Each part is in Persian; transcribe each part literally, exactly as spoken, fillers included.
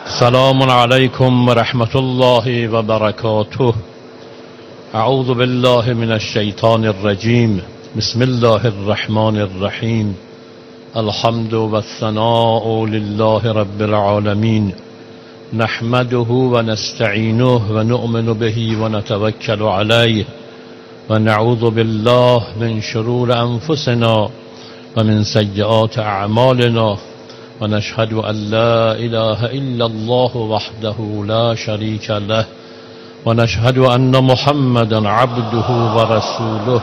سلام علیکم و رحمت الله و برکاته. اعوذ بالله من الشیطان الرجیم. بسم الله الرحمن الرحیم. الحمد و الثناء لله رب العالمین. نحمده و نستعینه و نؤمن به و نتوکل علیه و نعوذ بالله من شرور انفسنا و من سیئات اعمالنا و نشهد ان لا اله الا الله وحده لا شریک له و نشهد ان محمدا عبده و رسوله.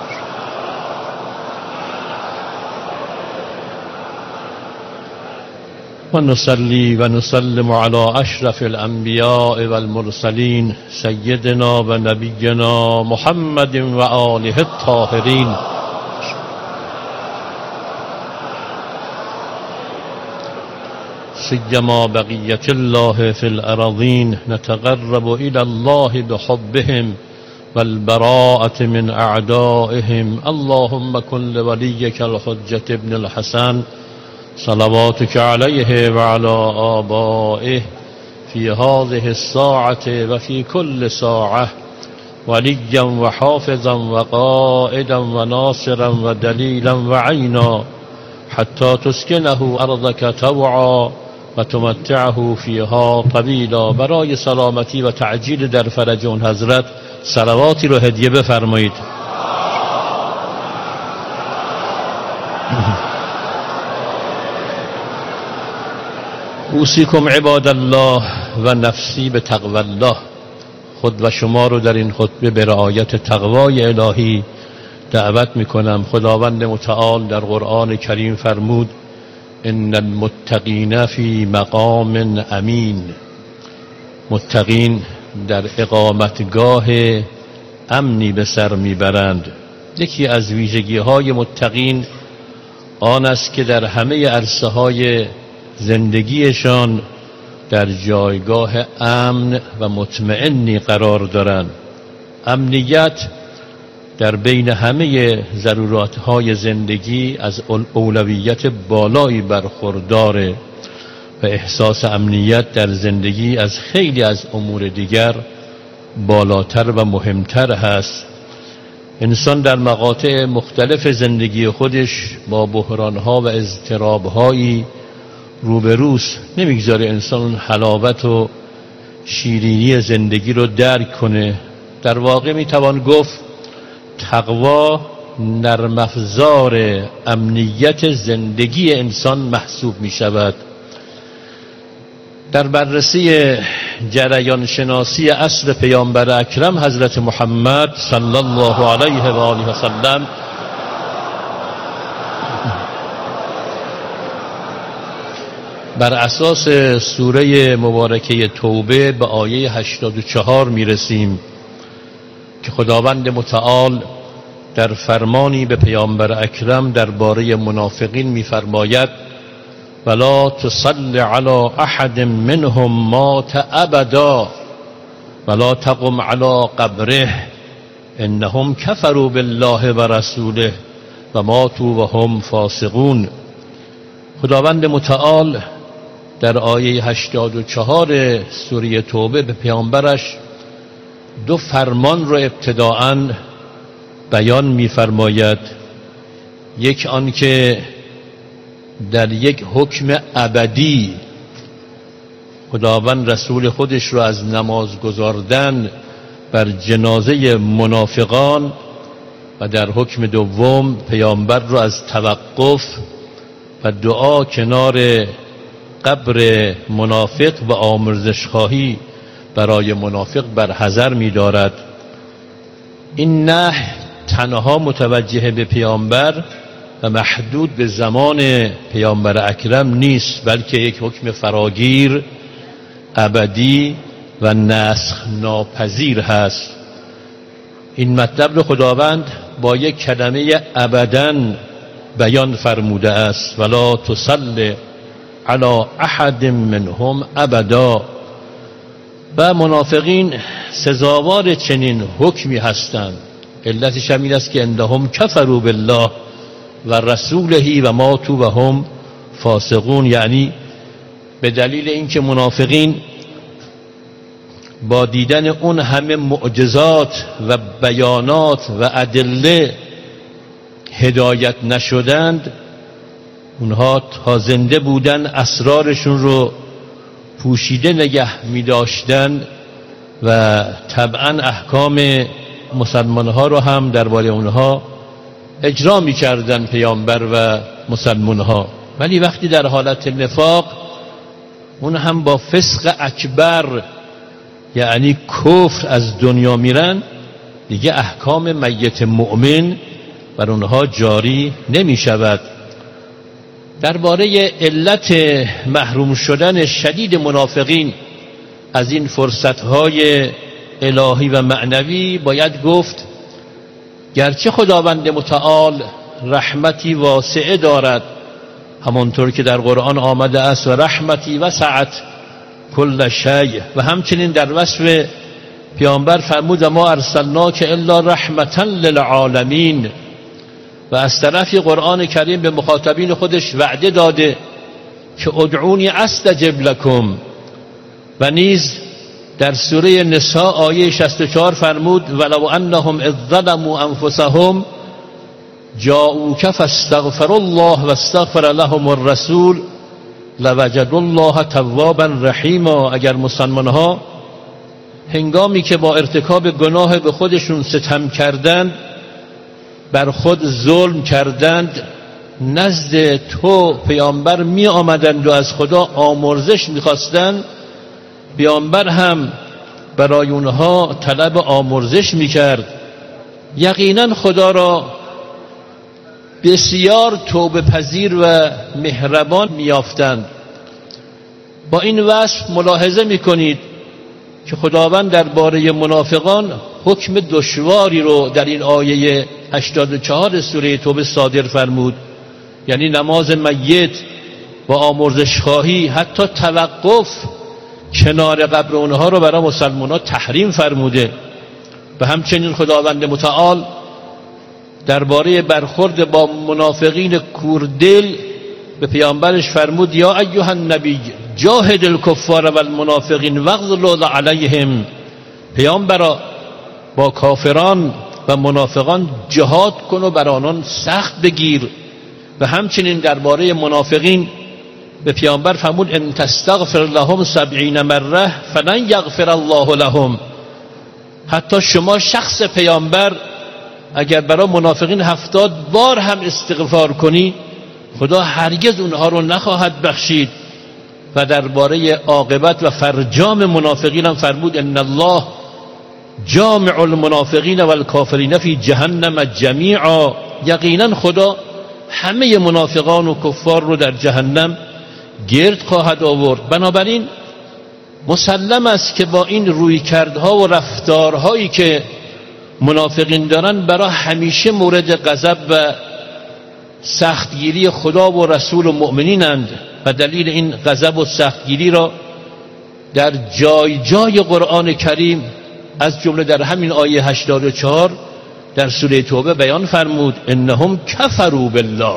و نصلی و نسلم علی اشرف الانبیاء والمرسلین سیدنا و نبینا محمد و آله الطاهرین. سیما بقیت الله فی الارضین. نتقرب الی الله بحبهم والبراءة من اعدائهم. اللهم کن لولیک الحجة ابن الحسن صلواتك علیه و علی آبائه فی هذه الساعة و فی کل ساعة ولیا و حافظا و قائدا و ناصرا و دلیلا و عینا حتی تسکنه ارضك طوعا و تمتعه فیها طویلا. برای سلامتی و تعجیل در فرج اون حضرت صلواتی رو هدیه بفرمایید. اوصیکم عباد الله و نفسی به تقوی الله. خود و شما رو در این خطبه به رعایت تقوای الهی دعوت میکنم. خداوند متعال در قرآن کریم فرمود ان المتقین فی مقام امین. متقین در اقامتگاه امنی به سر میبرند. یکی از ویژگی های متقین آن است که در همه عرصه های زندگیشان در جایگاه امن و مطمئنی قرار دارند. امنیت در بین همه ضرورت‌های زندگی از اولویت بالایی برخورداره و احساس امنیت در زندگی از خیلی از امور دیگر بالاتر و مهمتر هست. انسان در مقاطع مختلف زندگی خودش با بحران‌ها و اضطراب‌هایی روبروست. نمیگذاره انسان حلاوت و شیرینی زندگی رو درک کنه. در واقع میتوان گفت تقوا نرم افزار امنیت زندگی انسان محسوب می شود. در بررسی جریان شناسی اصل پیامبر اکرم حضرت محمد صلی الله علیه و آله و سلم بر اساس سوره مبارکه توبه به آیه هشتاد و چهار می رسیم که خداوند متعال در فرمانی به پیامبر اکرم درباره منافقین می‌فرماید ولا تصل علی احد منهم مات ابدا ولا تقم علی قبره انهم کفروا بالله و رسوله و ماتوا و هم فاسقون. خداوند متعال در آیه هشتاد و چهار سوره توبه به پیامبرش دو فرمان رو ابتداءً بیان می‌فرماید. یک آن که در یک حکم ابدی خداوند رسول خودش رو از نماز گذاردن بر جنازه منافقان و در حکم دوم پیامبر رو از توقف و دعا کنار قبر منافق و آمرزش خواهی برای منافق برحذر می دارد. این نهی تنها متوجه به پیامبر و محدود به زمان پیامبر اکرم نیست، بلکه یک حکم فراگیر ابدی و نسخ ناپذیر هست. این مطلب رو خداوند با یک کلمه ابداً بیان فرموده است ولا تصل علی احد منهم ابدا. و منافقین سزاوار چنین حکمی هستند. علتش هم این است که انهم کفروا بالله و رسوله و ماتوا و هم فاسقون، یعنی به دلیل اینکه منافقین با دیدن اون همه معجزات و بیانات و ادله هدایت نشدند، اونها تا زنده بودن اسرارشون رو پوشیده نگه می داشتن و طبعا احکام مسلمان ها رو هم درباره اونها اجرا می کردن پیامبر و مسلمان ها. ولی وقتی در حالت نفاق، اون هم با فسق اکبر یعنی کفر، از دنیا میرن، دیگه احکام میت مؤمن بر اونها جاری نمی شود. درباره علت محروم شدن شدید منافقین از این فرصتهای الهی و معنوی باید گفت گرچه خداوند متعال رحمتی واسعه دارد، همانطور که در قرآن آمده است و رحمتی وسعت کل شیء، و همچنین در وصف پیامبر فرمود ما ارسلناک الا رحمتا للعالمین، و از طرفی قرآن کریم به مخاطبین خودش وعده داده که ادعونی استجب لکم، و نیز در سوره نساء آیه شصت و چهار فرمود ولو انهم اذ ظلموا انفسهم جاءوک فاستغفروا الله واستغفر لهم الرسول لوجدوا الله توابا رحیما. اگر مسلمان ها هنگامی که با ارتکاب گناه به خودشون ستم کردند، بر خود ظلم کردند، نزد تو پیامبر می آمدند و از خدا آمرزش می خواستند، پیامبر هم برای اونها طلب آمرزش می کرد، یقینا خدا را بسیار توبه پذیر و مهربان می یافتند. با این وصف ملاحظه می کنید که خداوند درباره منافقان حکم دشواری رو در این آیه هشتاد و چهار سوره توبه صادر فرمود، یعنی نماز میت و آمرزش خواهی، حتی توقف کنار قبر اونها رو برای مسلمانان تحریم فرموده. و همچنین خداوند متعال درباره برخورد با منافقین کوردل به پیامبرش فرمود یا ایها النبی جاهد الکفار و المنافقین واغلظ علیهم، پیامبرا با کافران و منافقان جهاد کن و بر آنان سخت بگیر. و همچنین درباره منافقین به پیامبر فرمود ان تستغفر لهم سبعین مره فلن یغفر الله لهم، حتی شما شخص پیامبر اگر برای منافقین هفتاد بار هم استغفار کنی، خدا هرگز اونها رو نخواهد بخشید. و درباره عاقبت و فرجام منافقین هم فرمود ان الله جامع المنافقین و الکافرین فی جهنم جمیعا، یقینا خدا همه منافقان و کفار رو در جهنم گرد خواهد آورد. بنابراین مسلم است که با این رویکردها و رفتارهایی که منافقین دارن برای همیشه مورد غضب و سختگیری خدا و رسول و مؤمنینند، و دلیل این غضب و سختگیری را در جای جای قرآن کریم از جمله در همین آیه هشتاد و چهار در سوره توبه بیان فرمود انهم کفروا بالله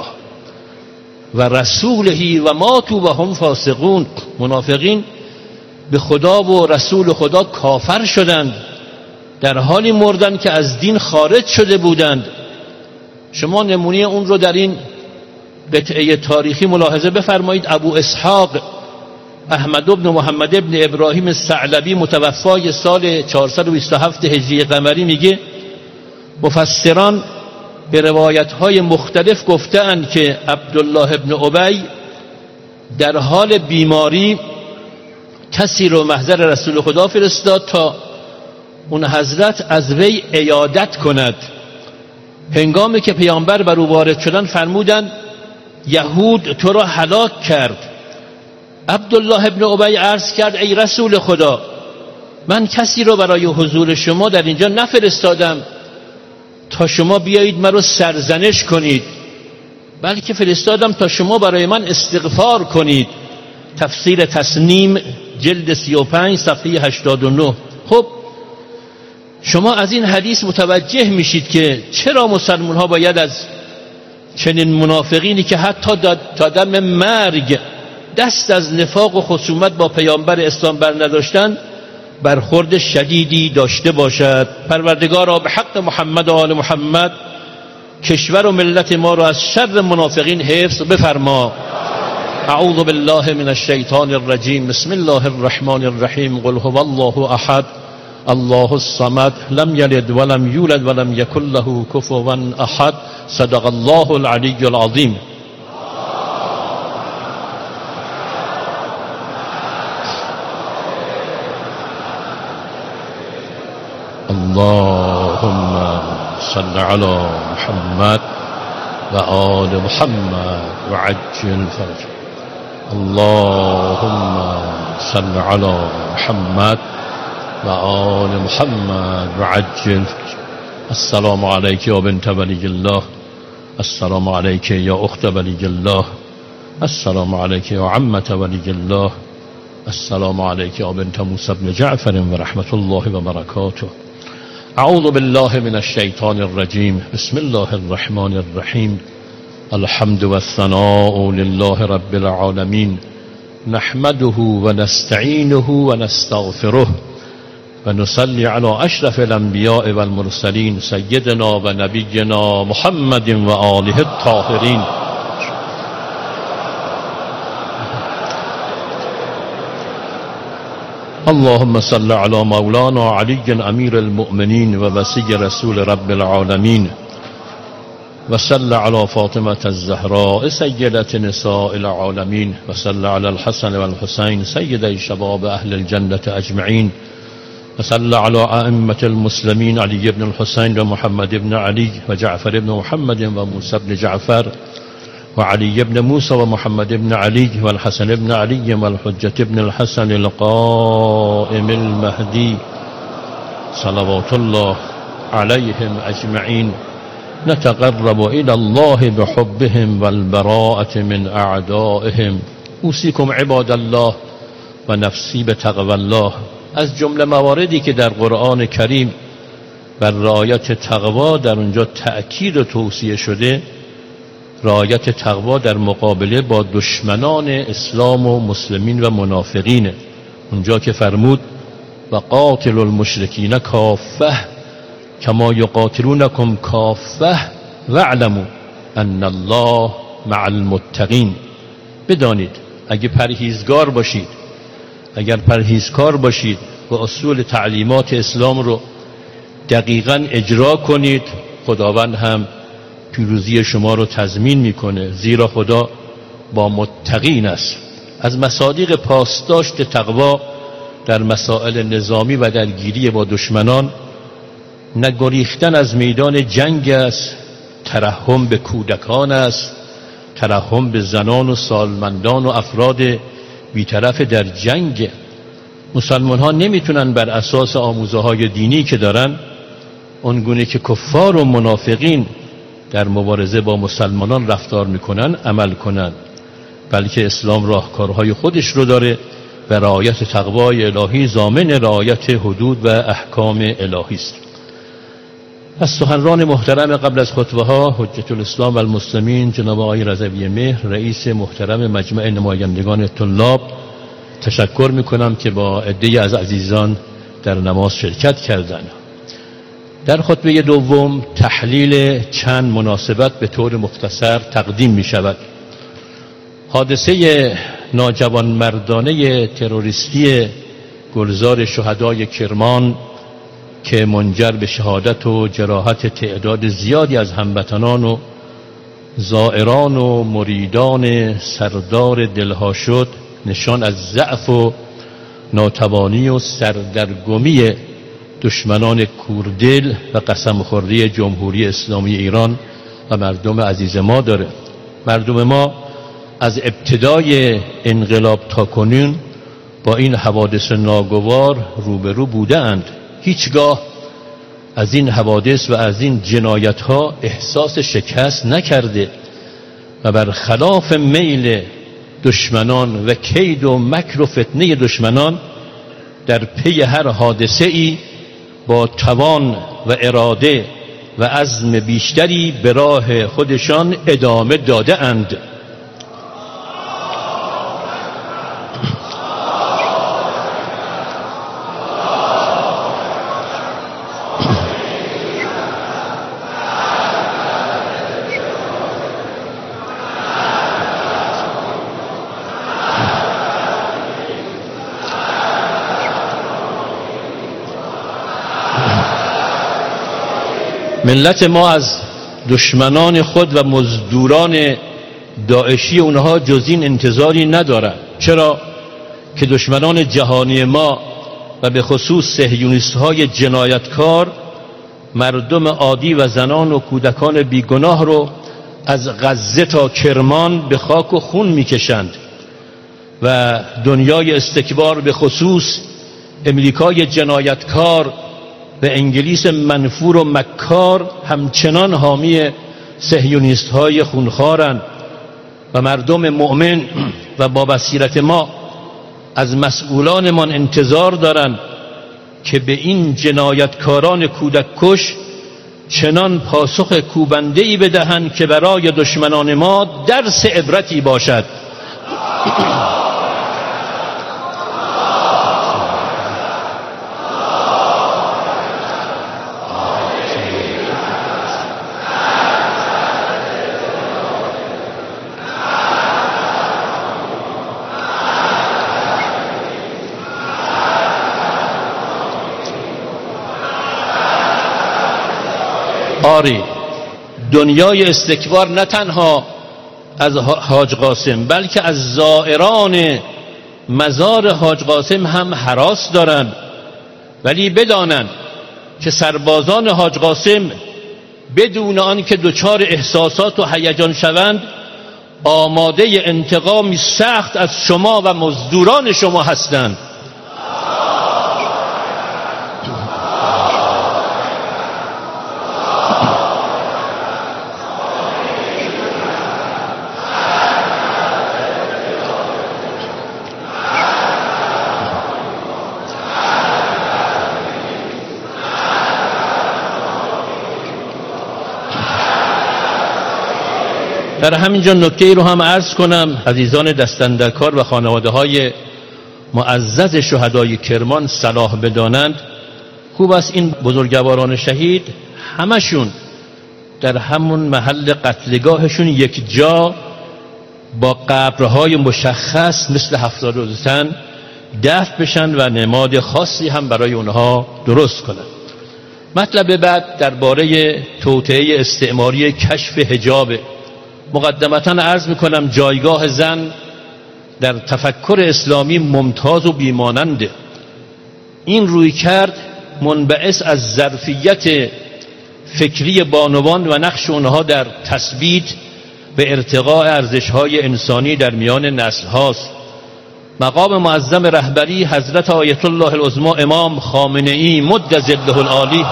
و رسوله و ماتوا و هم فاسقون، منافقین به خدا و رسول خدا کافر شدند در حالی مردند که از دین خارج شده بودند. شما نمونه اون رو در این قطعه تاریخی ملاحظه بفرمایید. ابو اسحاق احمد بن محمد بن ابراهیم الثعلبی متوفای سال چهارصد و بیست و هفت هجری قمری میگه مفسران به روایت‌های مختلف گفتند که عبدالله بن ابی در حال بیماری کسی رو محضر رسول خدا فرستاد تا اون حضرت از وی عیادت کند. هنگامی که پیامبر بر او وارد شدن فرمودند یهود تو را هلاک کرد. عبدالله بن ابی عرض کرد ای رسول خدا، من کسی رو برای حضور شما در اینجا نفرستادم تا شما بیایید مرا سرزنش کنید، بلکه فرستادم تا شما برای من استغفار کنید. تفسیر تسنیم جلد سی و پنج صفحه هشتاد و نه. خب شما از این حدیث متوجه میشید که چرا مسلمان ها باید از چنین منافقینی که حتی تا دم مرگ دست از نفاق و خصومت با پیامبر اسلام بر نداشتن برخورد شدیدی داشته باشد. پروردگارا به حق محمد و آل محمد کشور و ملت ما را از شر منافقین حفظ بفرما. اعوذ بالله من الشیطان الرجیم. بسم الله الرحمن الرحیم. قل هو الله احد الله الصمد لم یلد ولم یولد ولم یکن له کفوا احد. صدق الله العلی العظیم. اللهم صل على محمد و آل محمد و عجل فرج. اللهم صل على محمد و آل محمد و عجل فرج. السلام علیک یا بنت ولی الله. السلام علیک یا اخت ولی الله. السلام علیک یا عمت ولی الله. السلام علیک یا بنت موسی بن جعفر و رحمت الله و برکاته. اعوذ بالله من الشیطان الرجیم. بسم الله الرحمن الرحیم. الحمد والثناء لله رب العالمین. نحمده و نستعینه و نستغفره و نصلی علی اشرف الانبیاء والمرسلین سیدنا و نبینا محمد و آله الطاهرین. اللهم صل على مولانا علی امیر المؤمنین و وصی رسول رب العالمین و صل على فاطمة الزهراء سیدة نساء العالمین و صل على الحسن والحسین سیدي شباب اهل الجنة اجمعین و صل على ائمة المسلمین علی بن الحسین و محمد بن علی و جعفر بن محمد و موسی بن جعفر وعلي بن موسى ومحمد بن علي والحسن بن علي والحجة بن الحسن القائم المهدي صلوات الله عليهم أجمعين. نتقرب إلى الله بحبهم والبراءة من أعدائهم. أوصيكم عباد الله و نفسی به تقوی الله. از جمله مواردی که در قرآن کریم بر رعایت تقوا در اونجا تأکید و توصیه شده، رعایت تقوا در مقابله با دشمنان اسلام و مسلمین و منافقین. اونجا که فرمود و قاتل المشرکین کافه کما یقاتلونکم کافه واعلموا ان الله مع المتقین. بدانید اگه پرهیزگار باشید، اگر پرهیزکار باشید و اصول تعلیمات اسلام رو دقیقاً اجرا کنید، خداوند هم پیروزی شما رو تضمین میکنه، زیرا خدا با متقین است. از مصادیق پاسداشت تقوا در مسائل نظامی و درگیری با دشمنان نگریختن از میدان جنگ است، ترحم به کودکان است، ترحم به زنان و سالمندان و افراد بی‌طرف در جنگ. مسلمان ها نمیتونن بر اساس آموزه های دینی که دارن اونگونه که کفار و منافقین در مبارزه با مسلمانان رفتار میکنن عمل کنن، بلکه اسلام راهکارهای خودش رو داره و رعایت تقوای الهی ضامن رعایت حدود و احکام الهی است. از سخنران محترم قبل از خطبه ها حجت الاسلام و المسلمین جناب آقای رضوی مهر رئیس محترم مجمع نمایندگان طلاب تشکر میکنم که با عده‌ای از عزیزان در نماز شرکت کردند. در خطبه دوم تحلیل چند مناسبت به طور مختصر تقدیم می شود. حادثه ناجوانمردانه تروریستی گلزار شهدای کرمان که منجر به شهادت و جراحت تعداد زیادی از هموطنان و زائران و مریدان سردار دلها شد، نشان از ضعف و ناتوانی و سردرگمی دشمنان کوردل و قسمخوری جمهوری اسلامی ایران و مردم عزیز ما داره. مردم ما از ابتدای انقلاب تا کنون با این حوادث ناگوار روبرو بودند. هیچگاه از این حوادث و از این جنایت ها احساس شکست نکرده و برخلاف میل دشمنان و کید و مکر و فتنه دشمنان در پی هر حادثه ای با توان و اراده و عزم بیشتری به راه خودشان ادامه داده اند. ملت ما از دشمنان خود و مزدوران داعشی اونها جز این انتظاری ندارن. چرا؟ که دشمنان جهانی ما و به خصوص صهیونیست های جنایتکار مردم عادی و زنان و کودکان بیگناه رو از غزه تا کرمان به خاک و خون میکشند و دنیای استکبار به خصوص امریکای جنایتکار و انگلیس منفور و مکار همچنان حامی صهیونیست های خونخوارند و مردم مؤمن و با بصیرت ما از مسئولانمان انتظار دارند که به این جنایتکاران کودک کش چنان پاسخ کوبنده‌ای بدهند که برای دشمنان ما درس عبرتی باشد. آری، دنیای استکبار نه تنها از حاج قاسم بلکه از زائران مزار حاج قاسم هم هراس دارند، ولی بدانند که سربازان حاج قاسم بدون آنکه دچار احساسات و هیجان شوند آماده انتقامی سخت از شما و مزدوران شما هستند. در همینجا نکته ای رو هم عرض کنم، عزیزان دستاندرکار و خانواده های معزز شهدای کرمان صلاح بدانند. خوب است این بزرگواران شهید همشون در همون محل قتلگاهشون یک جا با قبرهای مشخص مثل هفتاد و دو تن دفن بشن و نماد خاصی هم برای اونها درست کنند. مطلب بعد درباره توطئه استعماری کشف حجاب. مقدمتاً عرض میکنم جایگاه زن در تفکر اسلامی ممتاز و بیماننده. این روی کرد منبعث از ظرفیت فکری بانوان و نقش اونها در تثبیت و ارتقاء ارزش‌های انسانی در میان نسل هاست. مقام معظم رهبری حضرت آیت الله العظمی امام خامنه‌ای مد ظله العالی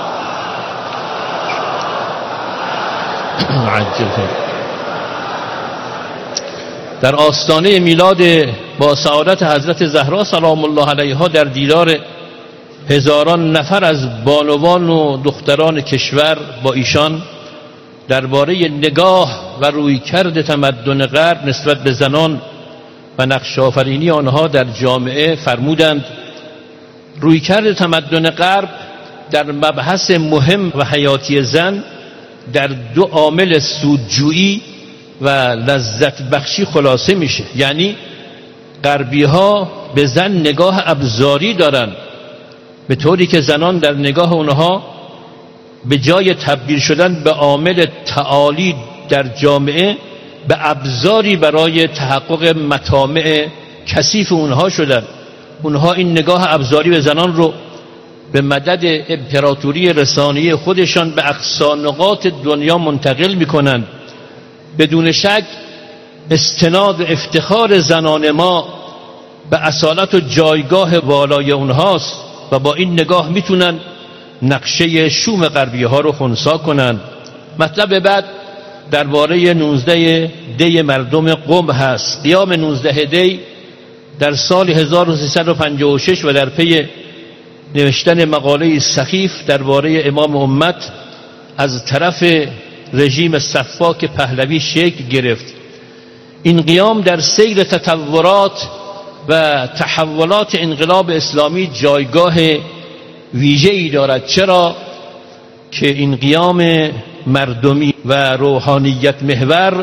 در آستانه میلاد با سعادت حضرت زهرا سلام الله علیها در دیدار هزاران نفر از بانوان و دختران کشور با ایشان درباره نگاه و رویکرد تمدن غرب نسبت به زنان و نقش آفرینی آنها در جامعه فرمودند رویکرد تمدن غرب در مبحث مهم و حیاتی زن در دو عامل سودجویی و لذت بخشی خلاصه میشه. یعنی غربی ها به زن نگاه ابزاری دارن، به طوری که زنان در نگاه اونها به جای تبدیل شدن به عامل تعالی در جامعه به ابزاری برای تحقق مطامع کثیف اونها شدن. اونها این نگاه ابزاری به زنان رو به مدد امپراتوری رسانه‌ای خودشان به اقصا نقاط دنیا منتقل میکنند. بدون شک استناد و افتخار زنان ما به اصالت و جایگاه والای اونهاست و با این نگاه میتونن نقشه شوم غربی ها رو خنثی کنند. مطلب بعد درباره نوزده دی مردم قم هست. قیام نوزده دی در سال هزار و سیصد و پنجاه و شش و در پی نوشتن مقاله سخیف درباره امام امت از طرف رژیم سفاک پهلوی شکل گرفت. این قیام در سیر تطورات و تحولات انقلاب اسلامی جایگاه ویژه‌ای دارد. چرا که این قیام مردمی و روحانیت محور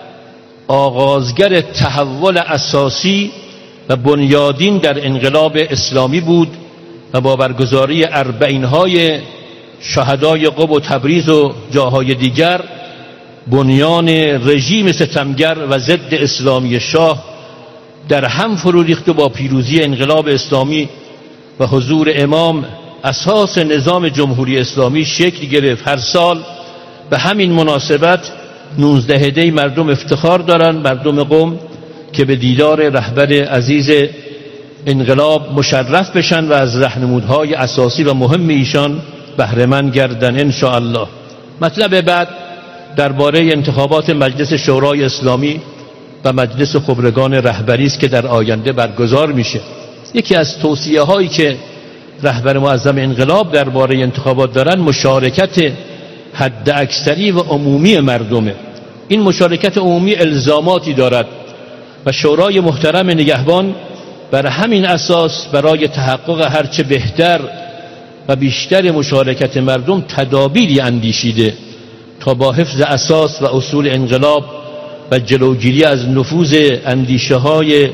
آغازگر تحول اساسی و بنیادین در انقلاب اسلامی بود و با برگزاری اربعین‌های شهدای قم و تبریز و جاهای دیگر بنیان رژیم ستمگر و ضد اسلامی شاه در هم فرو ریخت و با پیروزی انقلاب اسلامی و حضور امام اساس نظام جمهوری اسلامی شکل گرفت. هر سال به همین مناسبت نوزده دی مردم افتخار دارند، مردم قم، که به دیدار رهبر عزیز انقلاب مشرف بشن و از راهنمودهای اساسی و مهم ایشان بهره مند گردند ان شاء الله. مطلب بعد درباره انتخابات مجلس شورای اسلامی و مجلس خبرگان رهبری است که در آینده برگزار میشه. یکی از توصیه هایی که رهبر معظم انقلاب درباره انتخابات دارن مشارکت حد اکثری و عمومی مردمه. این مشارکت عمومی الزاماتی دارد و شورای محترم نگهبان بر همین اساس برای تحقق هرچه بهتر و بیشتر مشارکت مردم تدابیری اندیشیده تا با حفظ اساس و اصول انقلاب و جلوگیری از نفوذ اندیشه های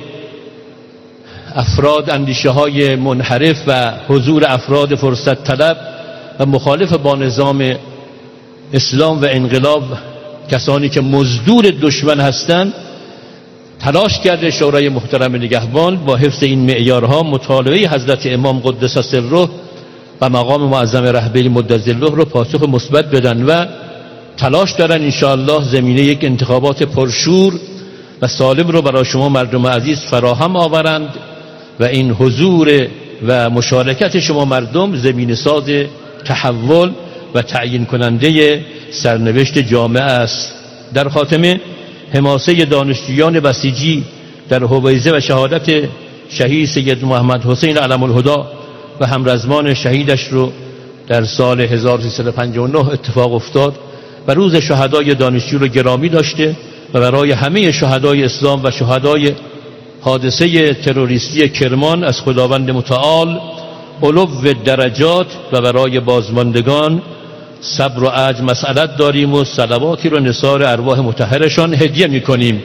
افراد اندیشه های منحرف و حضور افراد فرصت طلب و مخالف با نظام اسلام و انقلاب، کسانی که مزدور دشمن هستند، تلاش کرده شورای محترم نگهبان با حفظ این معیارها مطالبه حضرت امام قدس سره و مقام معظم رهبری مدظله رو پاسخ مثبت بدن و تلاش دارن انشاءالله زمینه یک انتخابات پرشور و سالم رو برای شما مردم عزیز فراهم آورند و این حضور و مشارکت شما مردم زمین ساز تحول و تعیین کننده سرنوشت جامعه است. در خاتمه حماسه دانشجویان بسیجی در حویزه و شهادت شهید سید محمد حسین علم الهدی و همرزمان شهیدش رو در سال هزار و سیصد و پنجاه و نه اتفاق افتاد و روز شهدای دانشجو رو گرامی داشته و برای همه شهدای اسلام و شهدای حادثه تروریستی کرمان از خداوند متعال علو درجات و برای بازماندگان صبر و عجز مسئلت داریم و صلواتی رو نثار ارواح مطهرشان هدیه میکنیم.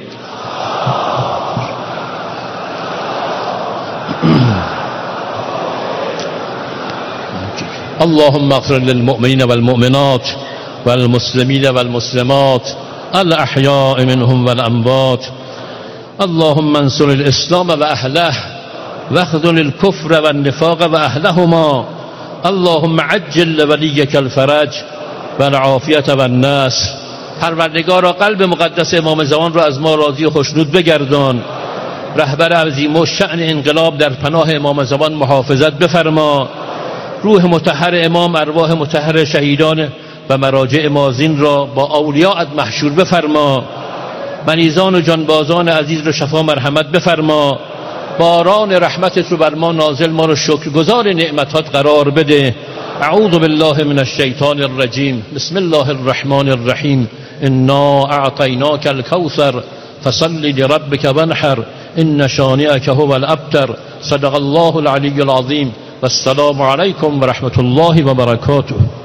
اللهم اغفر للمؤمنين والمؤمنات والمسلمين والمسلمات الأحياء منهم والأموات. اللهم انصر الإسلام وأهله واخذل الكفر والنفاق وأهلهما. اللهم عجل لوليك الفرج والعافية والناس. پروردگارا قلب مقدس امام زمان را از ما راضی و خوشنود بگردان. رهبر عظیم و شأن انقلاب در پناه امام زمان محافظت بفرما. روح مطهر امام، ارواح مطهر شهیدان و مراجع مازین را با اولیاءت محشور بفرما. مریضان و جانبازان عزیز را شفا مرحمت بفرما. باران رحمتت رو بر ما نازل، ما رو شکرگزار نعمتات قرار بده. اعوذ بالله من الشیطان الرجیم. بسم الله الرحمن الرحیم. انا اعطیناک الکوثر فصل لربک وانحر ان شانئک هو الابتر. صدق الله العلی العظیم. والسلام علیکم و رحمت الله و برکاته.